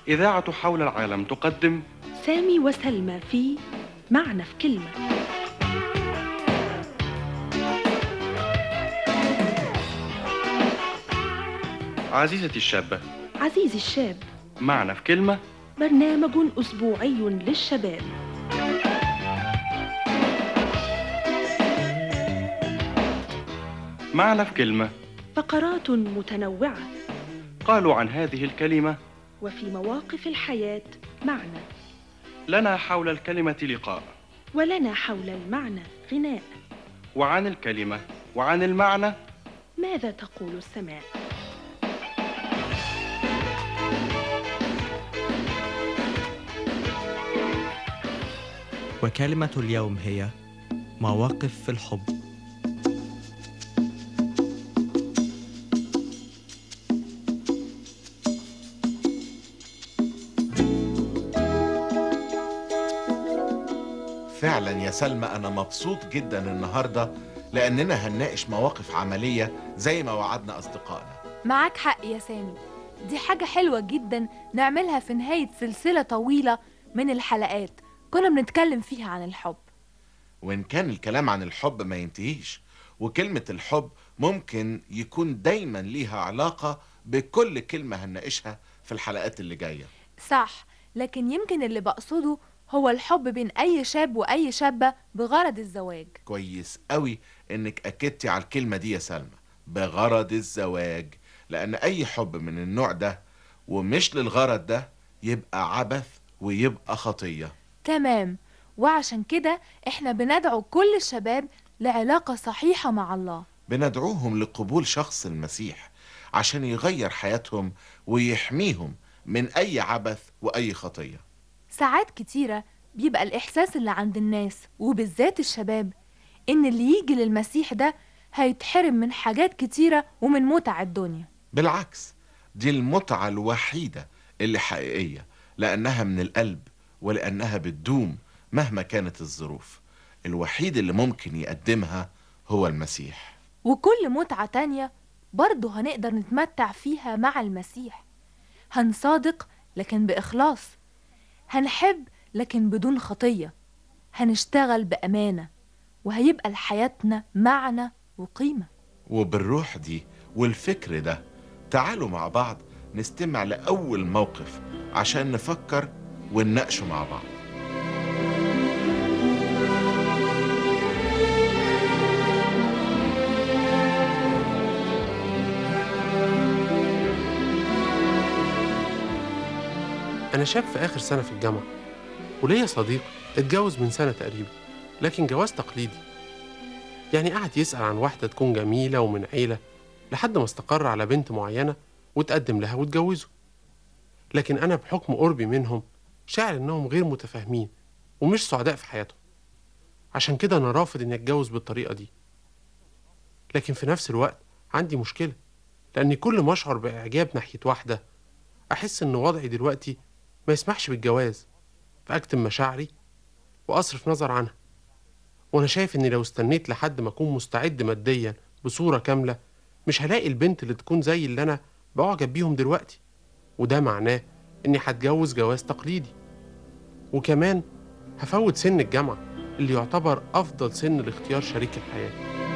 إذاعة حول العالم تقدم سامي وسلمى في معنى في كلمة. عزيزتي الشابة، عزيزي الشاب، معنى في كلمة، برنامج أسبوعي للشباب. معنى في كلمة. فقرات متنوعة، قالوا عن هذه الكلمة: وفي مواقف الحياة معنى، لنا حول الكلمة لقاء، ولنا حول المعنى غناء. وعن الكلمة وعن المعنى ماذا تقول السماء؟ وكلمة اليوم هي مواقف في الحب. فعلا يا سلمى، أنا مبسوط جدا النهاردة لأننا هنناقش مواقف عملية زي ما وعدنا أصدقائنا. معاك حق يا سامي، دي حاجة حلوة جدا نعملها في نهاية سلسلة طويلة من الحلقات كنا بنتكلم فيها عن الحب. وإن كان الكلام عن الحب ما ينتهيش، وكلمة الحب ممكن يكون دايما ليها علاقة بكل كلمة هنناقشها في الحلقات اللي جاية. صح، لكن يمكن اللي بقصده هو الحب بين أي شاب وأي شابة بغرض الزواج. كويس قوي إنك أكدتي على الكلمة دي يا سلمى، بغرض الزواج، لأن أي حب من النوع ده ومش للغرض ده يبقى عبث ويبقى خطية. تمام، وعشان كده احنا بندعو كل الشباب لعلاقة صحيحة مع الله. بندعوهم لقبول شخص المسيح عشان يغير حياتهم ويحميهم من أي عبث وأي خطية. ساعات كتيرة بيبقى الإحساس اللي عند الناس وبالذات الشباب إن اللي يجي للمسيح ده هيتحرم من حاجات كتيرة ومن متع الدنيا. بالعكس، دي المتعة الوحيدة اللي حقيقية، لأنها من القلب ولأنها بتدوم مهما كانت الظروف. الوحيد اللي ممكن يقدمها هو المسيح. وكل متعة تانية برضه هنقدر نتمتع فيها مع المسيح. هنصادق لكن بإخلاص، هنحب لكن بدون خطية، هنشتغل بأمانة، وهيبقى لحياتنا معنى وقيمة. وبالروح دي والفكر ده تعالوا مع بعض نستمع لأول موقف عشان نفكر ونناقشه مع بعض. أنا شاب في آخر سنة في الجامعة، وليا صديق اتجوز من سنة تقريبا، لكن جواز تقليدي. يعني قعد يسأل عن واحدة تكون جميلة ومن عيلة لحد ما استقر على بنت معينة وتقدم لها واتجوزوا. لكن أنا بحكم قربي منهم شاعر إنهم غير متفاهمين ومش سعداء في حياتهم، عشان كده أنا رافض إني أتجوز بالطريقة دي. لكن في نفس الوقت عندي مشكلة، لأني كل ما أشعر بإعجاب ناحية واحدة أحس إن وضعي دلوقتي ما يسمحش بالجواز، فأكتم مشاعري وأصرف نظر عنها. وأنا شايف إني لو استنيت لحد ما أكون مستعد ماديا بصورة كاملة مش هلاقي البنت اللي تكون زي اللي أنا بعجب بيهم دلوقتي، وده معناه إني هتجوز جواز تقليدي. وكمان هفوت سن الجامعة اللي يعتبر أفضل سن لاختيار شريك الحياة.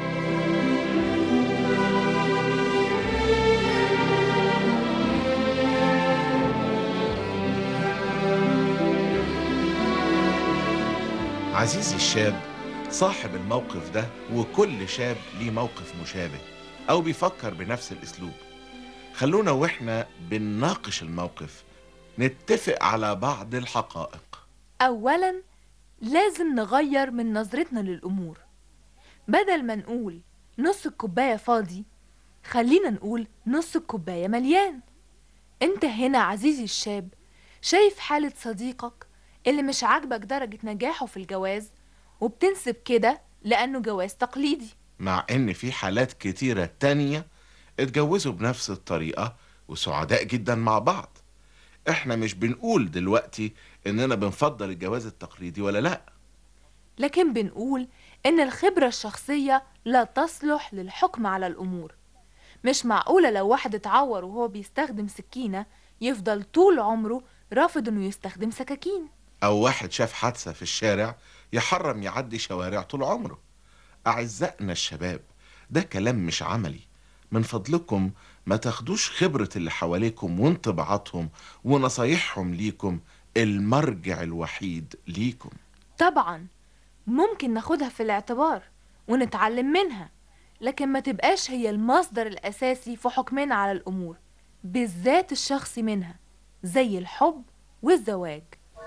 عزيزي الشاب، صاحب الموقف ده وكل شاب ليه موقف مشابه أو بيفكر بنفس الأسلوب. خلونا وإحنا بنناقش الموقف نتفق على بعض الحقائق. أولاً لازم نغير من نظرتنا للأمور. بدل ما نقول نص الكوباية فاضي، خلينا نقول نص الكوباية مليان. انت هنا عزيزي الشاب شايف حالة صديقك اللي مش عاجبك درجة نجاحه في الجواز، وبتنسب كده لأنه جواز تقليدي، مع إن في حالات كتيرة تانية اتجوزوا بنفس الطريقة وسعداء جدا مع بعض. إحنا مش بنقول دلوقتي إننا بنفضل الجواز التقليدي ولا لأ، لكن بنقول إن الخبرة الشخصية لا تصلح للحكم على الأمور. مش معقولة لو واحد اتعور وهو بيستخدم سكينة يفضل طول عمره رافض إنه يستخدم سكاكين. أو واحد شاف حادثة في الشارع يحرم يعدي شوارع طول عمره. أعزائنا الشباب، ده كلام مش عملي. من فضلكم ما تاخدوش خبرة اللي حواليكم وانطباعاتهم ونصايحهم ليكم المرجع الوحيد ليكم. طبعا ممكن ناخدها في الاعتبار ونتعلم منها، لكن ما تبقاش هي المصدر الأساسي في حكمنا على الأمور، بالذات الشخصي منها، زي الحب والزواج.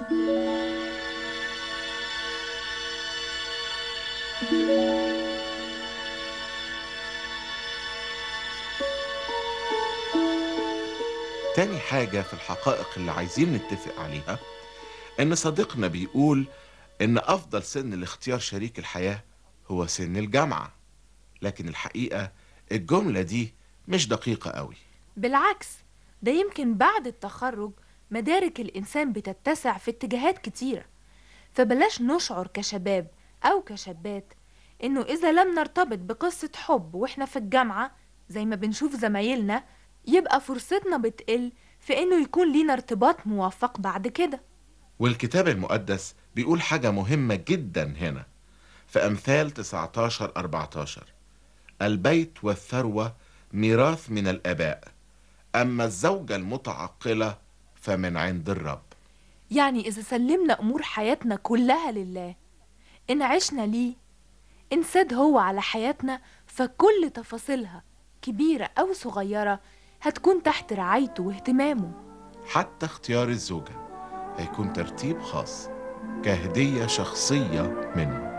تاني حاجة في الحقائق اللي عايزين نتفق عليها إن صديقنا بيقول إن أفضل سن لاختيار شريك الحياة هو سن الجامعة، لكن الحقيقة الجملة دي مش دقيقة قوي. بالعكس، ده يمكن بعد التخرج مدارك الإنسان بتتسع في اتجاهات كتيرة، فبلاش نشعر كشباب أو كشابات إنه إذا لم نرتبط بقصة حب وإحنا في الجامعة زي ما بنشوف زمايلنا، يبقى فرصتنا بتقل في إنه يكون لينا ارتباط موفق بعد كده. والكتاب المقدس بيقول حاجة مهمة جدا هنا في أمثال 19-14: البيت والثروة ميراث من الآباء، أما الزوجة المتعقلة فمن عند الرب. يعني إذا سلمنا أمور حياتنا كلها لله، إن عشنا ليه، إن ساد هو على حياتنا، فكل تفاصيلها كبيرة أو صغيرة هتكون تحت رعايته واهتمامه. حتى اختيار الزوجة هيكون ترتيب خاص كهدية شخصية منه.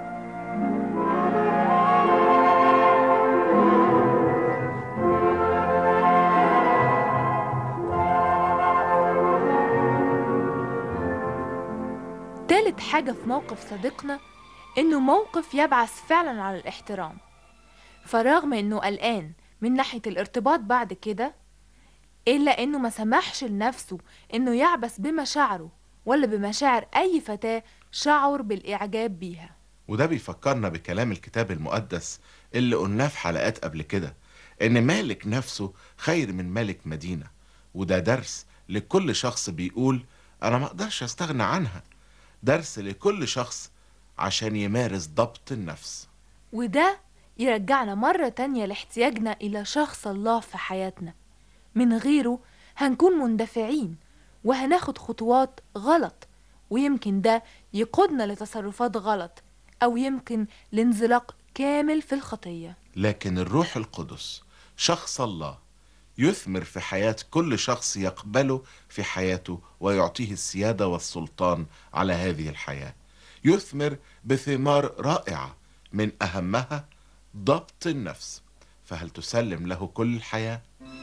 تالت حاجة في موقف صديقنا إنه موقف يبعث فعلا على الاحترام، فرغم إنه قلقان من ناحية الارتباط بعد كده، إلا إنه ما سمحش لنفسه إنه يعبث بمشاعره ولا بمشاعر أي فتاة شعر بالإعجاب بيها. وده بيفكرنا بكلام الكتاب المقدس اللي قلناه في حلقات قبل كده، إن مالك نفسه خير من مالك مدينة. وده درس لكل شخص بيقول أنا ما أقدرش أستغنى عنها، درس لكل شخص عشان يمارس ضبط النفس. وده يرجعنا مرة تانية لاحتياجنا إلى شخص الله في حياتنا. من غيره هنكون مندفعين وهناخد خطوات غلط، ويمكن ده يقودنا لتصرفات غلط، أو يمكن لانزلاق كامل في الخطية. لكن الروح القدس شخص الله يثمر في حياة كل شخص يقبله في حياته ويعطيه السيادة والسلطان على هذه الحياة. يثمر بثمار رائعة، من أهمها ضبط النفس. فهل تسلم له كل الحياة؟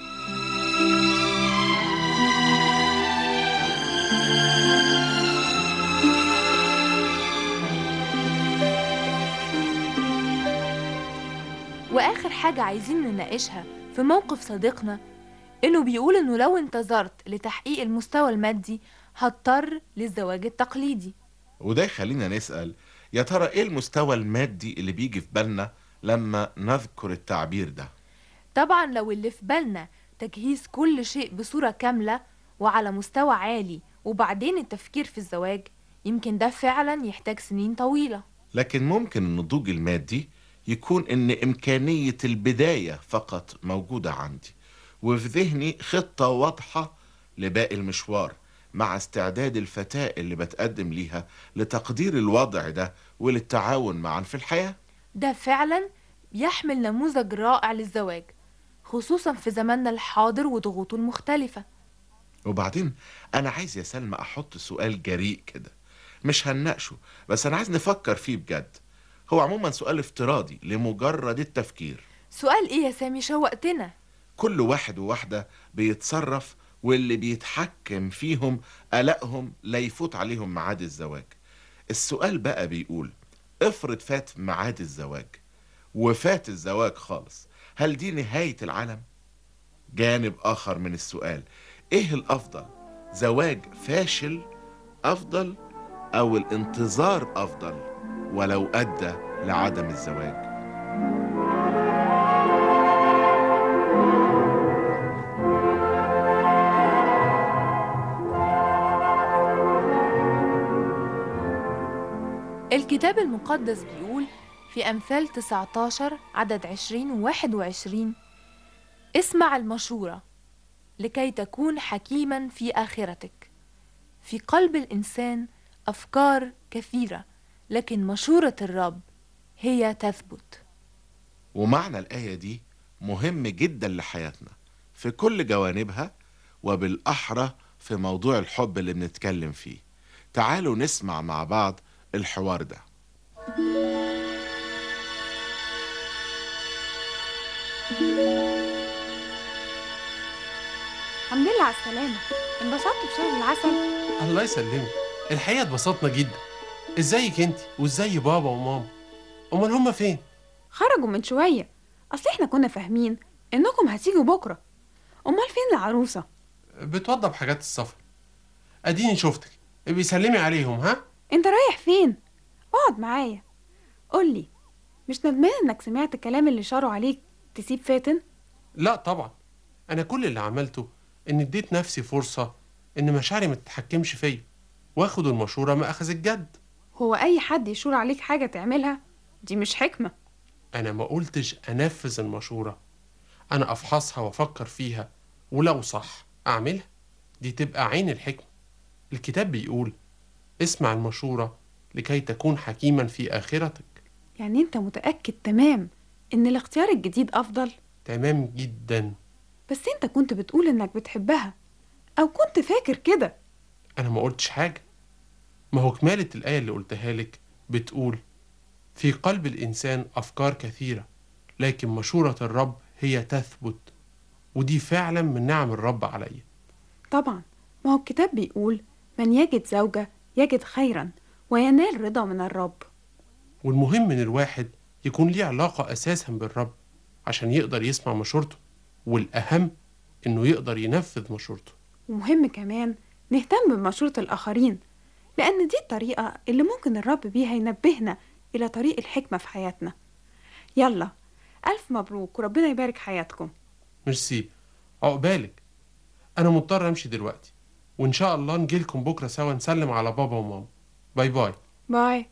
وآخر حاجة عايزين نناقشها في موقف صديقنا إنه بيقول إنه لو انتظرت لتحقيق المستوى المادي هضطر للزواج التقليدي. وده يخلينا نسأل، يا ترى إيه المستوى المادي اللي بيجي في بالنا لما نذكر التعبير ده؟ طبعا لو اللي في بالنا تجهيز كل شيء بصورة كاملة وعلى مستوى عالي وبعدين التفكير في الزواج، يمكن ده فعلا يحتاج سنين طويلة. لكن ممكن النضوج المادي يكون إن إمكانية البداية فقط موجودة عندي، وفي ذهني خطة واضحة لباقي المشوار، مع استعداد الفتاة اللي بتقدم ليها لتقدير الوضع ده وللتعاون معا في الحياة. ده فعلا يحمل نموذج رائع للزواج، خصوصا في زماننا الحاضر وضغوطه المختلفة. وبعدين أنا عايز يا سلمى أحط سؤال جريء كده، مش هنناقشه بس أنا عايز نفكر فيه بجد. هو عموما سؤال افتراضي لمجرد التفكير. سؤال إيه يا سامي؟ شوقتنا. كل واحد وواحدة بيتصرف، واللي بيتحكم فيهم قلقهم لا يفوت عليهم ميعاد الزواج. السؤال بقى بيقول، افرض فات ميعاد الزواج وفات الزواج خالص، هل دي نهاية العالم؟ جانب آخر من السؤال، ايه الأفضل؟ زواج فاشل أفضل أو الانتظار أفضل ولو أدى لعدم الزواج؟ الكتاب المقدس بيقول في أمثال 19 عدد 20 و21: اسمع المشورة لكي تكون حكيما في آخرتك. في قلب الإنسان أفكار كثيرة، لكن مشورة الرب هي تثبت. ومعنى الآية دي مهم جدا لحياتنا في كل جوانبها، وبالأحرى في موضوع الحب اللي بنتكلم فيه. تعالوا نسمع مع بعض الحوار ده. الحمد لله على السلامة. انبسطت في شهر العسل؟ الله يسلمك. الحقيقة اتبسطنا جدا. ازيك انت وازاي بابا وماما؟ امال هما فين؟ خرجوا من شوية. أصل احنا كنا فاهمين إنكم هتيجوا بكرة. أمال فين العروسة؟ بتوضب حاجات السفر. اديني شفتك، بيسلمي عليهم. ها؟ انت رايح فين؟ اقعد معايا. قولي، مش ندمان إنك سمعت الكلام اللي شاروا عليك تسيب فاتن؟ لا طبعا. انا كل اللي عملته ان اديت نفسي فرصة ان مشاعري ما تتحكمش فيا، واخد المشورة ما اخذ الجد. هو أي حد يشور عليك حاجة تعملها؟ دي مش حكمة. انا ما قلتش انفذ المشورة، انا افحصها وافكر فيها، ولو صح اعملها. دي تبقى عين الحكمة. الكتاب بيقول اسمع المشورة لكي تكون حكيما في آخرتك. يعني انت متأكد تمام إن الاختيار الجديد أفضل؟ تمام جدا. بس انت كنت بتقول إنك بتحبها، أو كنت فاكر كده. أنا ما قلتش حاجة. ما هو كمالة الآية اللي قلتها لك بتقول في قلب الإنسان أفكار كثيرة، لكن مشورة الرب هي تثبت. ودي فعلا من نعم الرب عليا. طبعا، ما هو الكتاب بيقول من يجد زوجة يجد خيرا وينال رضا من الرب. والمهم إن الواحد يكون ليه علاقة أساسا بالرب عشان يقدر يسمع مشورته، والأهم إنه يقدر ينفذ مشورته. ومهم كمان نهتم بمشورة الآخرين، لأن دي الطريقة اللي ممكن الرب بيها ينبهنا إلى طريق الحكمة في حياتنا. يلا، ألف مبروك وربنا يبارك حياتكم. ميرسي. عقبالك. أنا مضطر أمشي دلوقتي، وإن شاء الله نجيلكم بكرة سوا نسلم على بابا وماما. باي باي. باي.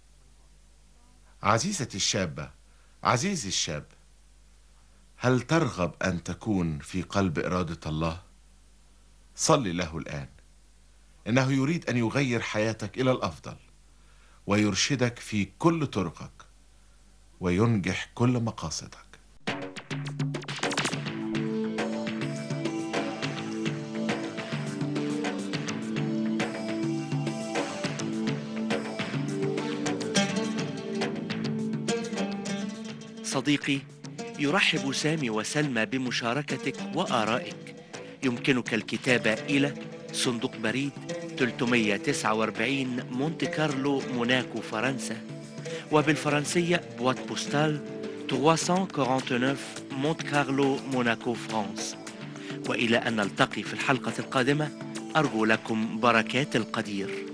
عزيزتي الشابة، عزيزي الشاب، هل ترغب أن تكون في قلب إرادة الله؟ صلي له الآن. إنه يريد أن يغير حياتك إلى الأفضل، ويرشدك في كل طرقك، وينجح كل مقاصدك. صديقي، يرحب سامي وسلمى بمشاركتك وآرائك. يمكنك الكتابة إلى صندوق بريد 349 مونte كارلو موناكو فرنسا، وبالفرنسية بوات بوستال 349 مونte كارلو موناكو فرانس. وإلى أن نلتقي في الحلقة القادمة، أرجو لكم بركات القدير.